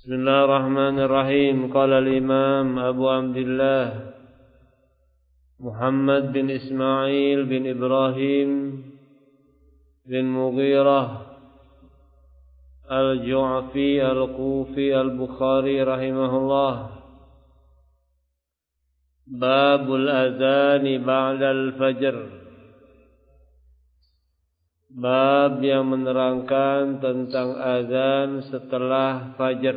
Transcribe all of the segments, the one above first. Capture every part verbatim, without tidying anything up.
Bismillahirrahmanirrahim. Qala al-Imam Abu Abdullah Muhammad bin Ismail bin Ibrahim bin Mughirah Al-Ju'fi Al-Kufi Al-Bukhari rahimahullah. Babul Adhani ba'da al-fajr. Bab yang menerangkan tentang azan setelah fajar.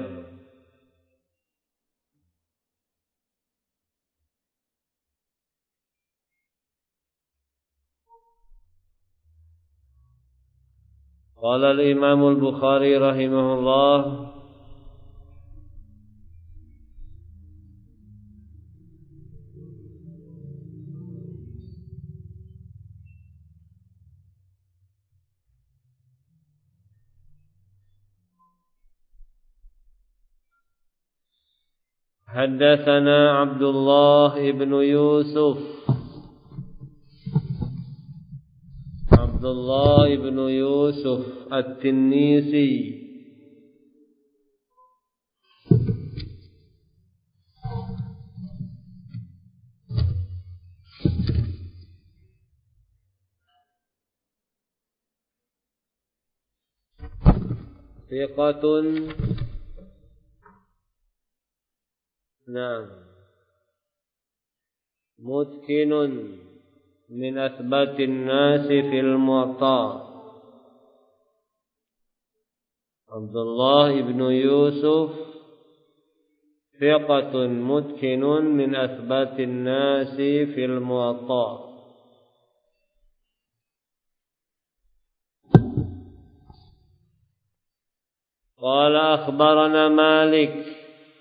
Qala al-Imam al-Bukhari rahimahullah, Haddatsana Abdullah ibn Yusuf Abdullah ibn Yusuf At-Tinnisi thiqatun Naam mutqinun min athbatin nasi fil Muwatta. Abdullah ibn Yusuf thiqatun mutqinun min athbatin nasi fil Muwatta. Qala akhbarana Malik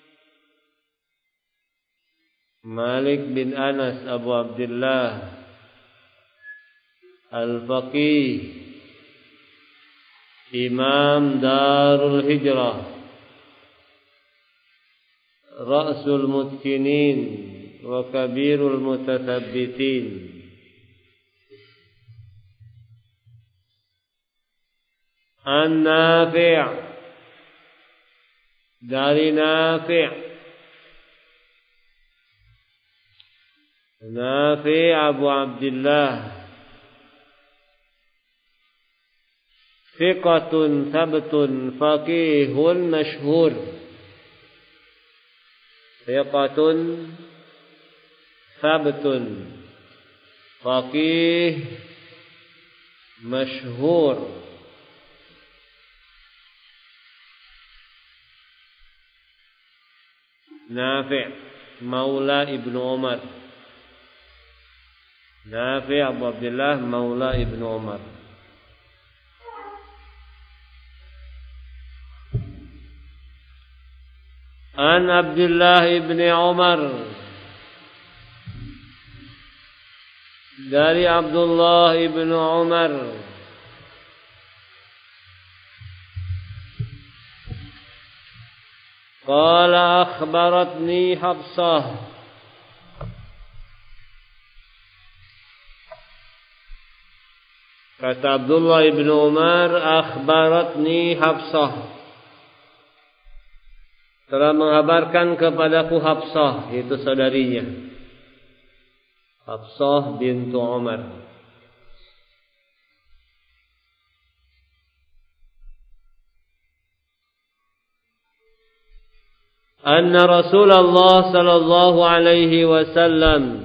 Malik bin Anas Abu Abdullah Al-Faqih Imam Darul Hijrah Ra'sul Mutqinin wa Kabirul Mutathabbitin. An-Nafi' dari Nafi' Nafi' Abu Abdullah thiqatun sabtun faqihun masyhur. Thiqatun sabtun faqih masyhur. Nafi' Maula Ibnu Umar. Nafi' Abu Abdullah Maula Ibnu Umar. An Abdullah ibn Umar dari Abdullah ibn Umar qala akhbaratni Hafsah kata Abdullah ibn Umar, akhbaratni Hafsah, telah mengabarkan kepadaku Hafsah, yaitu saudarinya Hafsah bintu Umar. Anna Rasulullah sallallahu alaihi wasallam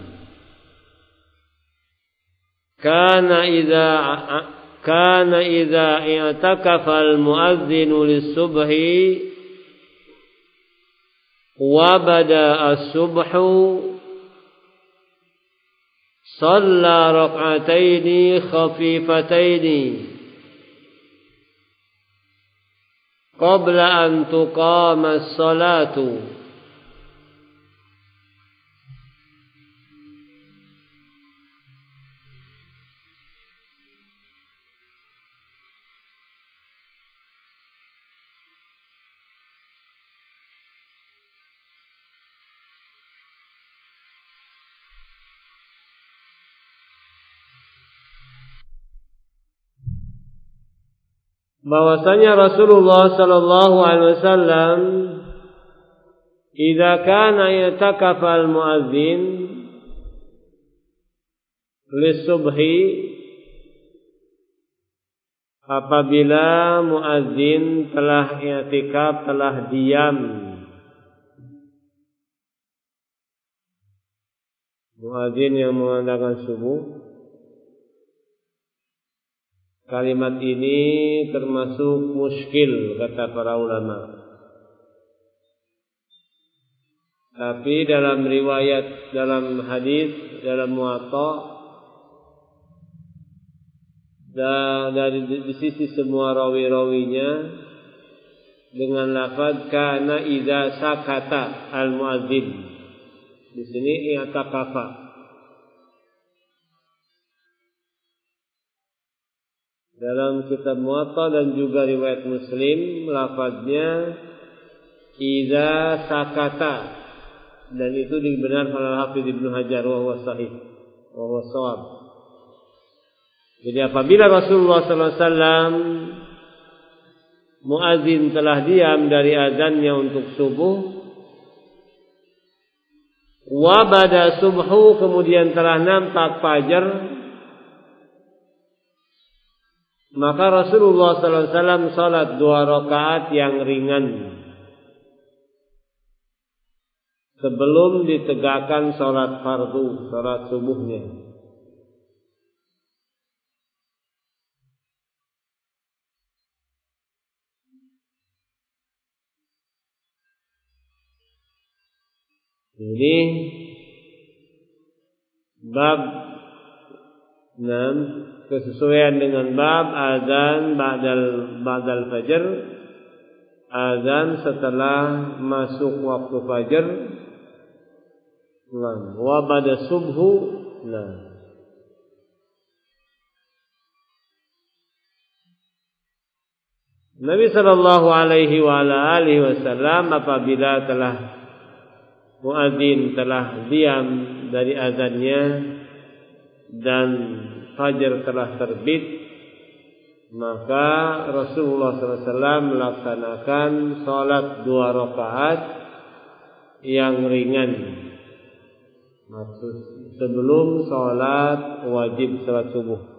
Kana idza kana idza i'takafa al-mu'adhdhin lis-subhi wa bada as-subhu shalla rak'ataini khafifataini qabla an tuqama as-salatu. Bahwasanya Rasulullah sallallahu alaihi wasallam idza kana yatakafa al-muadzin lis-subhi, apabila muadzin telah i'tikaf, telah diam, muadzin yang mengadakan subuh. Kalimat ini termasuk muskil kata para ulama. Tapi dalam riwayat, dalam hadis, dalam muwatta, dan dari di sisi semua rawi-rawinya dengan lafaz kana idza sakata al-muadzin. Di sini i'takafa. Dalam kitab Muwatta dan juga riwayat Muslim lafaznya idza sakata, dan itu dibenarkan oleh Hafidz Ibnu Hajar wa huwa sahih wa huwa shawab. Jadi apabila Rasulullah sallallahu alaihi wasallam muadzin telah diam dari azannya untuk subuh, wa bada subhu, kemudian telah nampak fajar, maka Rasulullah sallallahu alaihi wasallam salat dua rakaat yang ringan sebelum ditegakkan salat fardu, salat subuhnya. Ini bab enam, kesesuaian dengan bab azan ba'dal ba'dal fajar, azan setelah masuk waktu fajar, wa ba'da subhu. Nah, Nabi sallallahu alaihi wa ala alihi wasallam apabila telah muadzin telah diam dari azannya dan fajar telah terbit, maka Rasulullah sallallahu alaihi wasallam melaksanakan salat dua rakaat yang ringan, maksud sebelum salat wajib salat subuh.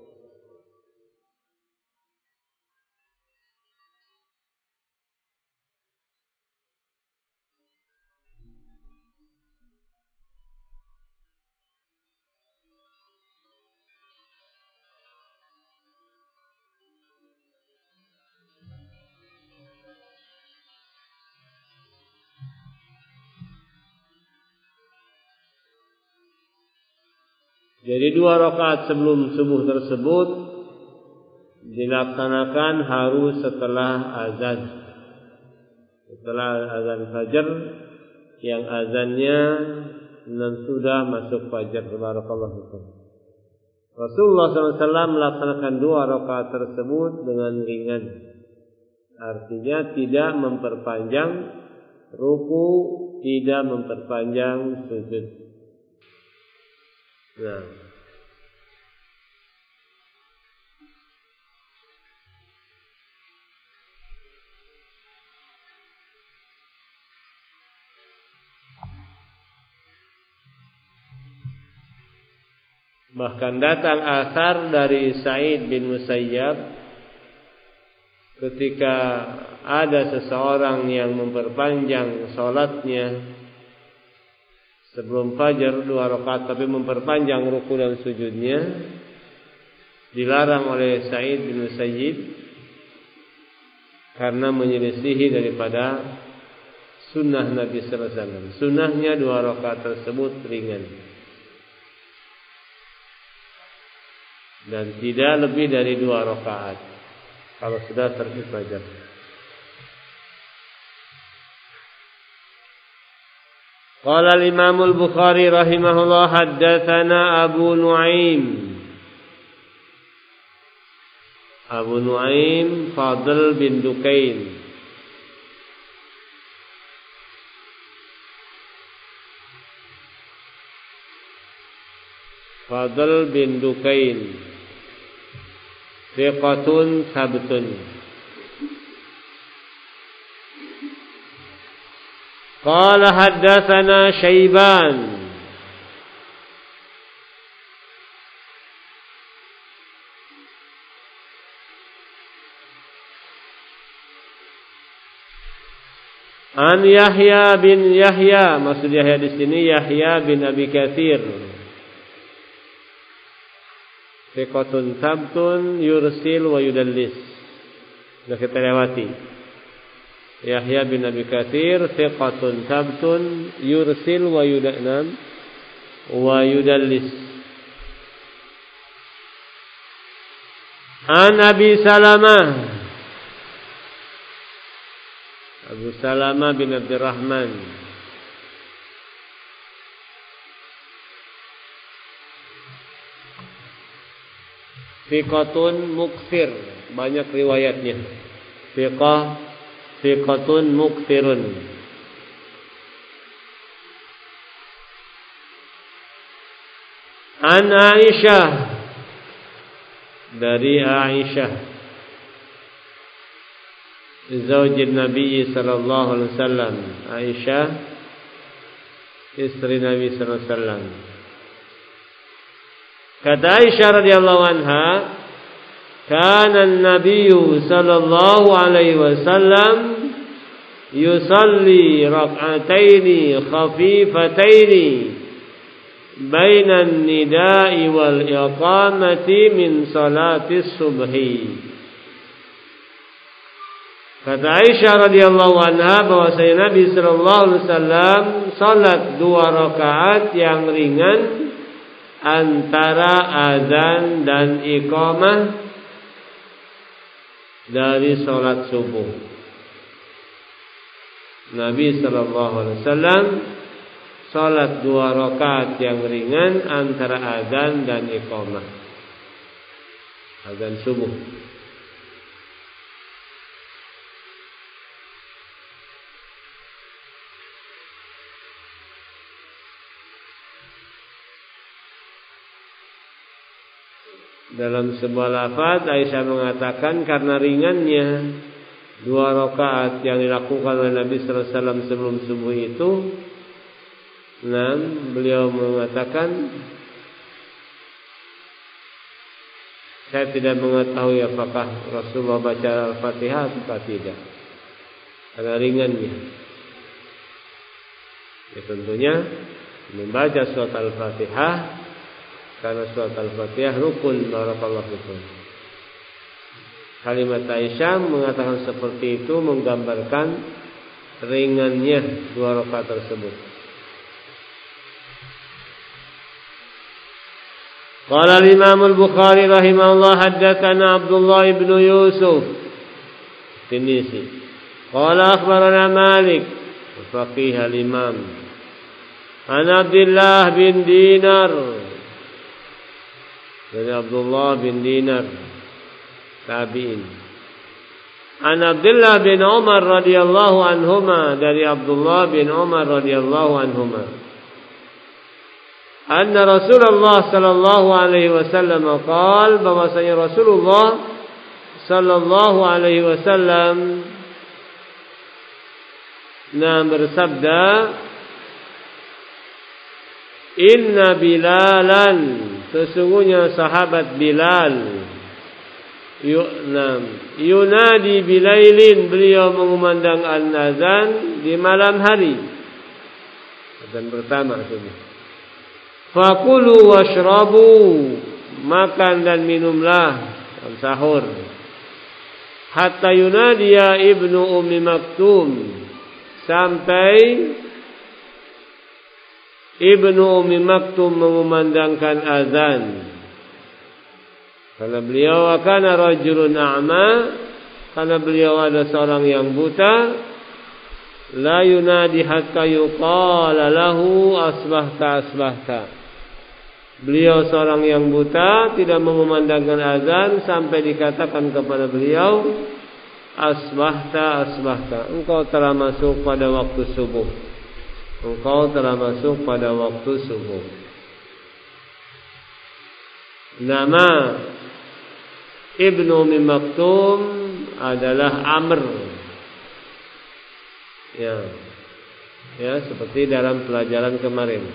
Jadi dua rakaat sebelum subuh tersebut dilaksanakan harus setelah azan, setelah azan fajar, yang azannya dan sudah masuk fajar. Barakallahu fikum. Rasulullah sallallahu alaihi wasallam melaksanakan dua rakaat tersebut dengan ringan, artinya tidak memperpanjang ruku, tidak memperpanjang sujud. Nah, bahkan datang asar dari Sa'id bin Musayyab ketika ada seseorang yang memperpanjang salatnya sebelum fajar dua rakaat tapi memperpanjang ruku dan sujudnya, dilarang oleh Sa'id bin Musayyib karena menyelisihi daripada sunnah Nabi sallallahu alaihi wasallam. Sunnahnya dua rakaat tersebut ringan dan tidak lebih dari dua rakaat kalau sudah terbit fajar. Qala al-Imam al-Bukhari rahimahullah haddatsana Abu Nuaim. Abu Nuaim Fadl bin Dukain. Fadl bin Dukain thiqatun sabtun. Qala haddatsana Syaiban an Yahya bin Yahya, maksud Yahya di sini Yahya bin Abi Katsir. Thiqatun sabtun yursil wa yudallis. Sudah kita lewati. Yahya bin Abi Katsir thiqatun sabtun yursil wa yudallis wa yudallis. An Abi Salamah, Abu Salamah bin Abdurrahman, thiqatun mukthir, banyak riwayatnya. Thiqah, thiqatun mukthirun. An Aisyah, dari Aisyah zaujin Nabi sallallahu alaihi wasallam, Aisyah istri Nabi sallallahu alaihi wasallam. Kata Aisyah radhiyallahu anha, kana an-nabiy sallallahu alaihi wasallam yusalli rak'ataini khafifataini baina an-nida'i wal iqamati min salati subhi. Kata Aisyah radhiyallahu anha bahwasanya Nabi sallallahu alaihi wasallam salat dua rakaat yang ringan antara azan dan iqamah dari salat subuh. Nabi sallallahu alaihi wasallam salat dua rakaat yang ringan antara azan dan iqamah, azan subuh. Dalam sebuah lafaz Aisyah mengatakan karena ringannya dua rakaat yang dilakukan oleh Nabi sallallahu alaihi wasallam sebelum subuh itu, nah, beliau mengatakan, saya tidak mengetahui apakah Rasulullah baca Al-Fatihah atau tidak, karena ringannya. Ya, tentunya membaca surat Al-Fatihah, karena surat Al-Fatihah rukun. Barakallahu fikum. Kalimat Aisyah mengatakan seperti itu menggambarkan ringannya dua rakaat tersebut. Qala al-Imam al-Bukhari rahimahullah haddatsana Abdullah ibn Yusuf Tinisi. Qala akhbarana Malik, faqih al-Imam, an Abdullah bin Dinar, dari Abdullah bin Dinar tabi'in. An Abdullah bin Umar radhiyallahu anhuma, dari Abdullah bin Umar radhiyallahu anhuma, anna Rasulullah sallallahu alaihi wasallam qaal, bahwasanya Rasulullah sallallahu alaihi wasallam nah bersabda, inna Bilalan, sesungguhnya sahabat Bilal, yu'nam yunadi bilailin, beliau mengumandang al-azan di malam hari, azan pertama itu. Fakulu washrabu, makan dan minumlah, dan sahur. Hatta yunadiya ibnu Ummi Maktum, sampai Ibnu Ummi Maktum mengumandangkan azan. Karena beliau kana rajulun a'ma, karena beliau ada seorang yang buta, la yunadi hatta yuqala lahu asbahta asbahta. Beliau seorang yang buta, tidak mengumandangkan azan sampai dikatakan kepada beliau, asbahta asbahta, engkau telah masuk pada waktu subuh. Engkau telah masuk pada waktu subuh. Nama Ibnu Ummi Maktum adalah Amr. Ya. Ya, seperti dalam pelajaran kemarin.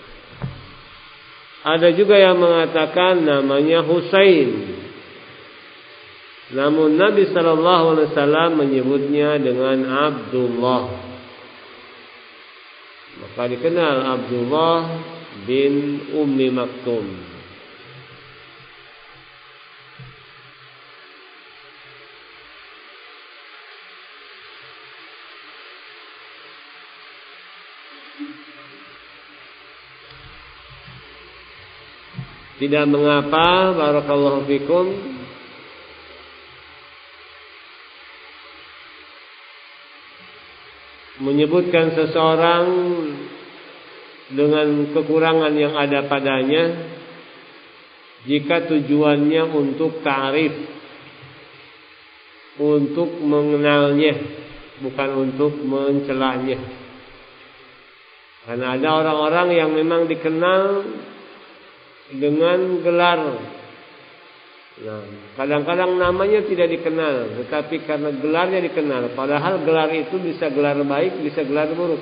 Ada juga yang mengatakan namanya Husain. Namun Nabi sallallahu alaihi wasallam menyebutnya dengan Abdullah. Maka dikenal Abdullah bin Ummi Maktum. Tidak mengapa, barakallahu fikum, menyebutkan seseorang dengan kekurangan yang ada padanya jika tujuannya untuk ta'rif, untuk mengenalnya, bukan untuk mencelanya. Karena ada orang-orang yang memang dikenal dengan gelar. Nah, kadang-kadang namanya tidak dikenal, tetapi karena gelarnya dikenal. Padahal gelar itu bisa gelar baik, bisa gelar buruk.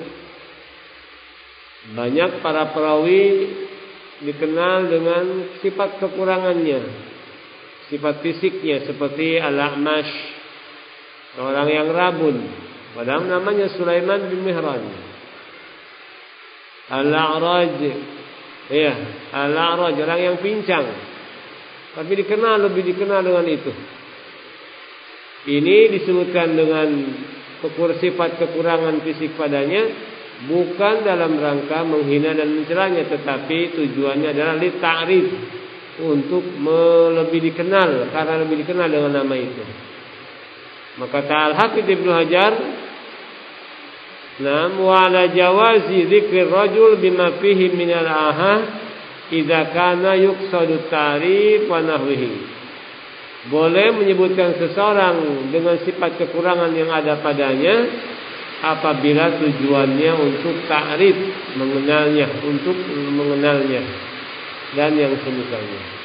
Banyak para perawi dikenal dengan sifat kekurangannya, sifat fisiknya, seperti Al-A'mash, orang yang rabun, padahal namanya Sulaiman bin Mihran. Al-A'raj, ya, Al-A'raj, orang yang pincang, tapi dikenal, lebih dikenal dengan itu. Ini disebutkan dengan kekur sifat kekurangan fisik padanya, bukan dalam rangka menghina dan mencelanya, tetapi tujuannya adalah li ta'rif, untuk lebih dikenal, karena lebih dikenal dengan nama itu. Maka Al-Hafidz Ibnu Hajar, nam wa ala jawazi dzikri rajul bima fihi minal ahah idza kana yuqsadu ta'rif wa nahwihi. Boleh menyebutkan seseorang dengan sifat kekurangan yang ada padanya apabila tujuannya untuk ta'rif, mengenalnya, untuk mengenalnya dan yang semisalnya.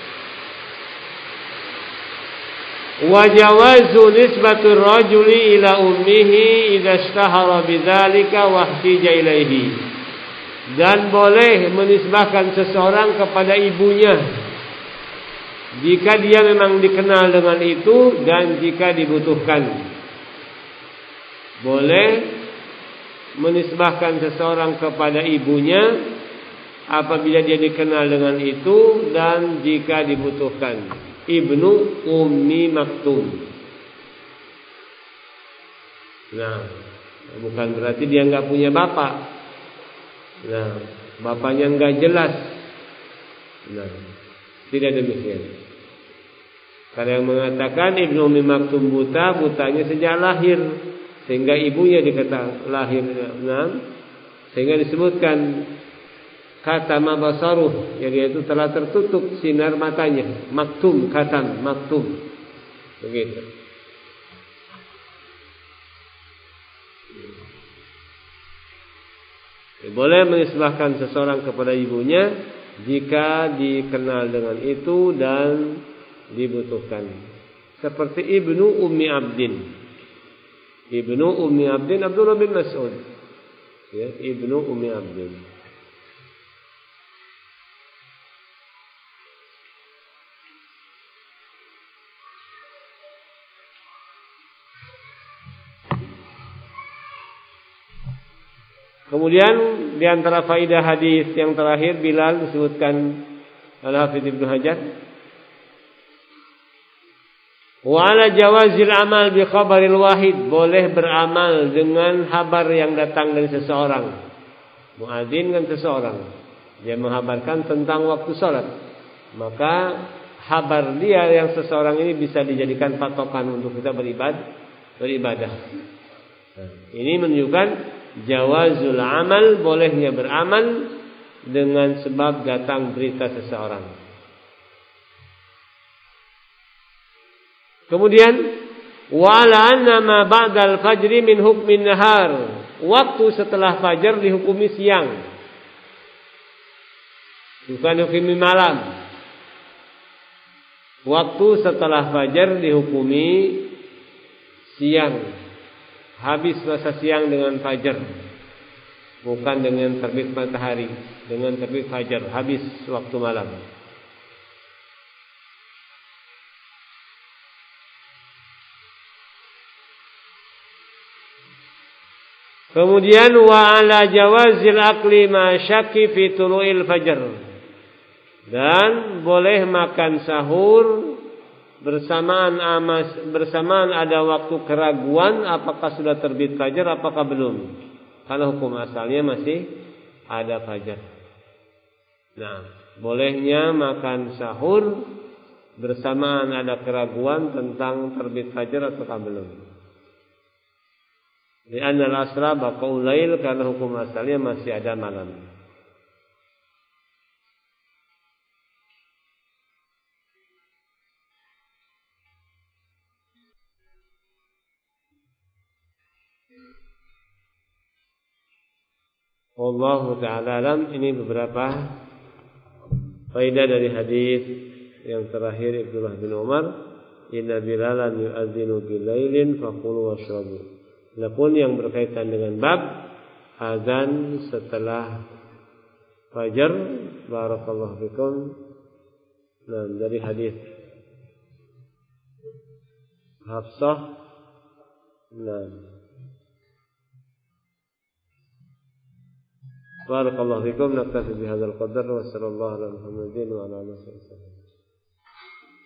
Wa jawazu nisbatur rajuli ila ummihi idza ishtahara bidzalika wa ihtija ilaihi. Dan boleh menisbahkan seseorang kepada ibunya jika dia memang dikenal dengan itu dan jika dibutuhkan. Boleh menisbahkan seseorang kepada ibunya apabila dia dikenal dengan itu dan jika dibutuhkan. Ibnu Ummi Maktum. Nah, bukan berarti dia enggak punya bapak. Nah, bapaknya enggak jelas. Nah, tidak demikian. Karena yang mengatakan Ibnu Ummi Maktum buta, butanya sejak lahir, sehingga ibunya dikata lahir. Nah, sehingga disebutkan kata mabasaruh, yaitu telah tertutup sinar matanya. Maktum, khatam, maktum. Begitu. Boleh menisbahkan seseorang kepada ibunya jika dikenal dengan itu dan dibutuhkan. Seperti Ibnu Ummi Abdin. Ibnu Ummi Abdin Abdullah bin Mas'ud. Ya, Ibnu Ummi Abdin. Kemudian di antara faidah hadis yang terakhir Bilal disebutkan Al-Hafidz Ibnu Hajar. Wa ala jawazil amal bi khabaril wahid, boleh beramal dengan kabar yang datang dari seseorang. Muadzin kan seseorang, dia mengabarkan tentang waktu salat, maka kabar dia yang seseorang ini bisa dijadikan patokan untuk kita beribadah. beribadah. Nah, ini menunjukkan jawazul amal, bolehnya beramal dengan sebab datang berita seseorang. Kemudian wala anna ma ba'dal fajri min hukmin nahar, waktu setelah fajar dihukumi siang, bukan hukumi malam. Waktu setelah fajar dihukumi siang, habis masa siang dengan fajar. bukan dengan terbit matahari, dengan terbit fajar, habis waktu malam. Kemudian wa ala jawazil akli ma syakki fi tulu'il fajr. Dan boleh makan sahur bersamaan amas, bersamaan ada waktu keraguan apakah sudah terbit fajar apakah belum. Kalau hukum asalnya masih ada fajar. Nah, bolehnya makan sahur bersamaan ada keraguan tentang terbit fajar ataukah belum. Li'anna al-asra baqa'ul lail, karena hukum asalnya masih ada malam. Wallahu ta'ala alam. Ini beberapa faedah dari hadis yang terakhir Abdullah bin Umar, inna bilalan yu'adzinu bilailin faqulu washrabu. Adapun yang berkaitan dengan bab azan setelah fajar, barakallahu fikum. Nah, dari hadis Hafsah. Nah, barakallahu fikum. Naktafi bihadzal qadar wa sallallahu ala Muhammadin wa ala alihi wasallam.